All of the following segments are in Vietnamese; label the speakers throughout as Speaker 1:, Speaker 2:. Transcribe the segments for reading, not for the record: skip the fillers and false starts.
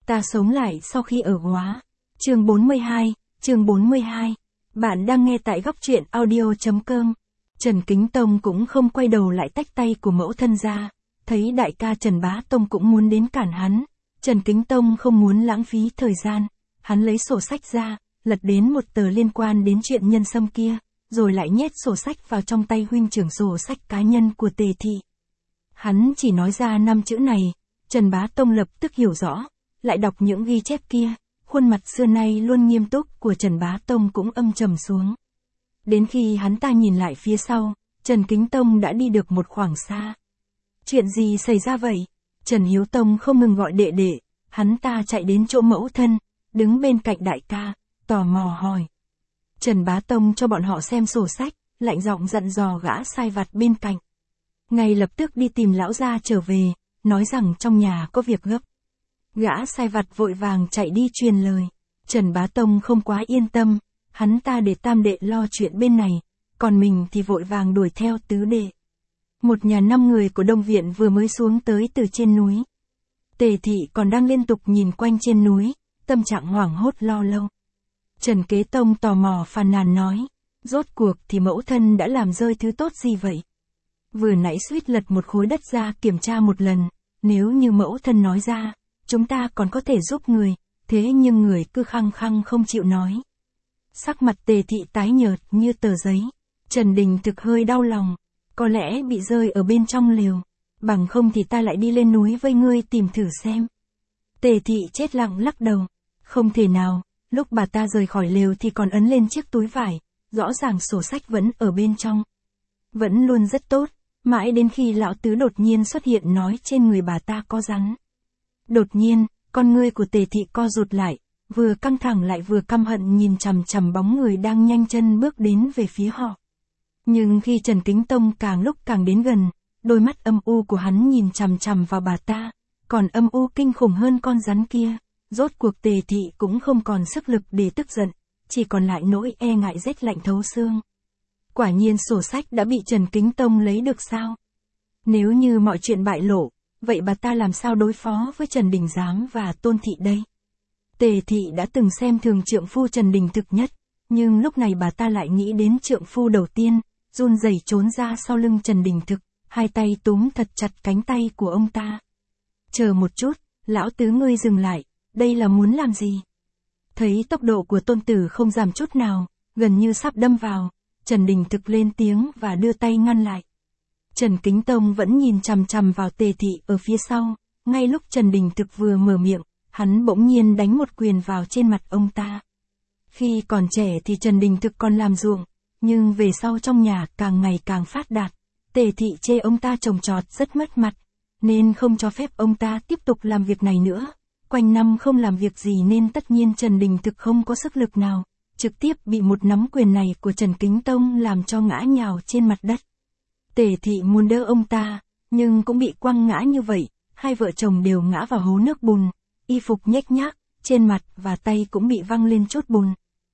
Speaker 1: Ta sống lại sau khi ở Góa. Chương 42. Bạn đang nghe tại góc truyện audio.com. Trần Kính Tông cũng không quay đầu lại tách tay của mẫu thân ra. Thấy đại ca Trần Bá Tông cũng muốn đến cản hắn. Trần Kính Tông không muốn lãng phí thời gian. Hắn lấy sổ sách ra, lật đến một tờ liên quan đến chuyện nhân sâm kia, rồi lại nhét sổ sách vào trong tay huynh trưởng sổ sách cá nhân của Tề Thị. Hắn chỉ nói ra 5 chữ này, Trần Bá Tông lập tức hiểu rõ, lại đọc những ghi chép kia, khuôn mặt xưa nay luôn nghiêm túc của Trần Bá Tông cũng âm trầm xuống. Đến khi hắn ta nhìn lại phía sau, Trần Kính Tông đã đi được một khoảng xa. Chuyện gì xảy ra vậy? Trần Hiếu Tông không ngừng gọi đệ đệ, hắn ta chạy đến chỗ mẫu thân, đứng bên cạnh đại ca, tò mò hỏi. Trần Bá Tông cho bọn họ xem sổ sách, lạnh giọng dặn dò gã sai vặt bên cạnh. Ngay lập tức đi tìm lão gia trở về, nói rằng trong nhà có việc gấp. Gã sai vặt vội vàng chạy đi truyền lời. Trần Bá Tông không quá yên tâm, hắn ta để tam đệ lo chuyện bên này, còn mình thì vội vàng đuổi theo tứ đệ. Một nhà 5 người của Đông Viện vừa mới xuống tới từ trên núi. Tề Thị còn đang liên tục nhìn quanh trên núi, tâm trạng hoảng hốt lo lâu. Trần Kế Tông tò mò phàn nàn nói, rốt cuộc thì mẫu thân đã làm rơi thứ tốt gì vậy? Vừa nãy suýt lật một khối đất ra kiểm tra một lần, nếu như mẫu thân nói ra, chúng ta còn có thể giúp người, thế nhưng người cứ khăng khăng không chịu nói. Sắc mặt Tề Thị tái nhợt như tờ giấy, Trần Đình Thực hơi đau lòng, có lẽ bị rơi ở bên trong lều, bằng không thì ta lại đi lên núi với ngươi tìm thử xem. Tề Thị chết lặng lắc đầu, không thể nào, lúc bà ta rời khỏi lều thì còn ấn lên chiếc túi vải, rõ ràng sổ sách vẫn ở bên trong. Vẫn luôn rất tốt, mãi đến khi lão tứ đột nhiên xuất hiện nói trên người bà ta có rắn. Đột nhiên, con ngươi của Tề Thị co rụt lại, vừa căng thẳng lại vừa căm hận nhìn chằm chằm bóng người đang nhanh chân bước đến về phía họ. Nhưng khi Trần Kính Tông càng lúc càng đến gần, đôi mắt âm u của hắn nhìn chằm chằm vào bà ta, còn âm u kinh khủng hơn con rắn kia. Rốt cuộc Tề Thị cũng không còn sức lực để tức giận, chỉ còn lại nỗi e ngại rét lạnh thấu xương. Quả nhiên sổ sách đã bị Trần Kính Tông lấy được sao? Nếu như mọi chuyện bại lộ, vậy bà ta làm sao đối phó với Trần Đình Giám và Tôn Thị đây? Tề Thị đã từng xem thường trượng phu Trần Đình Thực nhất, nhưng lúc này bà ta lại nghĩ đến trượng phu đầu tiên, run rẩy trốn ra sau lưng Trần Đình Thực, hai tay túm thật chặt cánh tay của ông ta. Chờ một chút, lão tứ ngươi dừng lại, đây là muốn làm gì? Thấy tốc độ của tôn tử không giảm chút nào, gần như sắp đâm vào, Trần Đình Thực lên tiếng và đưa tay ngăn lại. Trần Kính Tông vẫn nhìn chằm chằm vào Tề Thị ở phía sau, ngay lúc Trần Đình Thực vừa mở miệng, hắn bỗng nhiên đánh một quyền vào trên mặt ông ta. Khi còn trẻ thì Trần Đình Thực còn làm ruộng, nhưng về sau trong nhà càng ngày càng phát đạt, Tề Thị chê ông ta trồng trọt rất mất mặt, nên không cho phép ông ta tiếp tục làm việc này nữa. Quanh năm không làm việc gì nên tất nhiên Trần Đình Thực không có sức lực nào, trực tiếp bị một nắm quyền này của Trần Kính Tông làm cho ngã nhào trên mặt đất. Tề Thị muốn đỡ ông ta, nhưng cũng bị quăng ngã như vậy, hai vợ chồng đều ngã vào hố nước bùn, y phục nhếch nhác, trên mặt và tay cũng bị văng lên chốt bùn.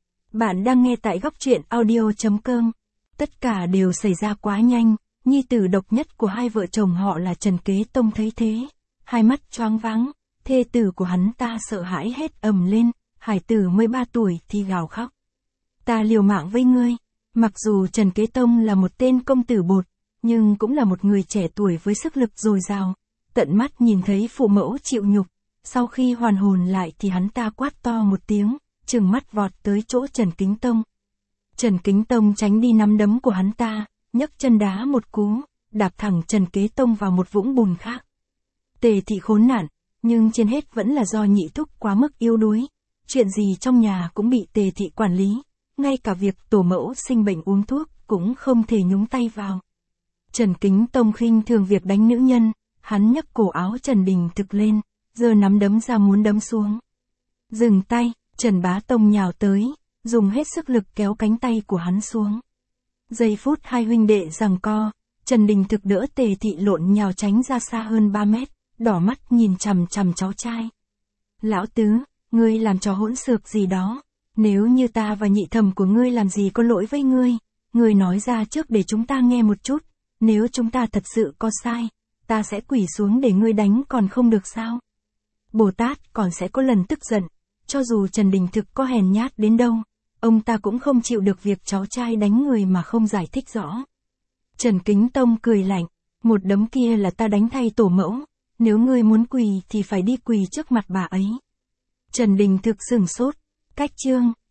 Speaker 1: Bạn đang nghe tại góc truyện audio.com. Tất cả đều xảy ra quá nhanh, nhi tử độc nhất của hai vợ chồng họ là Trần Kế Tông thấy thế, hai mắt choáng váng, thê tử của hắn ta sợ hãi hét ầm lên, hải tử 13 tuổi thì gào khóc. Ta liều mạng với ngươi. Mặc dù Trần Kế Tông là một tên công tử bột, nhưng cũng là một người trẻ tuổi với sức lực dồi dào, tận mắt nhìn thấy phụ mẫu chịu nhục, sau khi hoàn hồn lại thì hắn ta quát to một tiếng, trừng mắt vọt tới chỗ Trần Kính Tông. Trần Kính Tông tránh đi nắm đấm của hắn ta, nhấc chân đá một cú, đạp thẳng Trần Kế Tông vào một vũng bùn khác. Tề Thị khốn nạn, nhưng trên hết vẫn là do nhị thúc quá mức yếu đuối, chuyện gì trong nhà cũng bị Tề Thị quản lý, ngay cả việc tổ mẫu sinh bệnh uống thuốc cũng không thể nhúng tay vào. Trần Kính Tông khinh thường việc đánh nữ nhân, hắn nhấc cổ áo Trần Đình Thực lên, giơ nắm đấm ra muốn đấm xuống. Dừng tay, Trần Bá Tông nhào tới, dùng hết sức lực kéo cánh tay của hắn xuống. Giây phút hai huynh đệ giằng co, Trần Đình Thực đỡ Tề Thị lộn nhào tránh ra xa hơn 3 mét, đỏ mắt nhìn chằm chằm cháu trai. Lão tứ, ngươi làm trò hỗn xược gì đó, nếu như ta và nhị thẩm của ngươi làm gì có lỗi với ngươi nói ra trước để chúng ta nghe một chút, nếu chúng ta thật sự có sai, ta sẽ quỳ xuống để ngươi đánh còn không được sao? Bồ Tát còn sẽ có lần tức giận, cho dù Trần Đình Thực có hèn nhát đến đâu, ông ta cũng không chịu được việc cháu trai đánh người mà không giải thích rõ. Trần Kính Tông cười lạnh, một đấm kia là ta đánh thay tổ mẫu, nếu ngươi muốn quỳ thì phải đi quỳ trước mặt bà ấy. Trần Đình Thực sửng sốt, cách chương.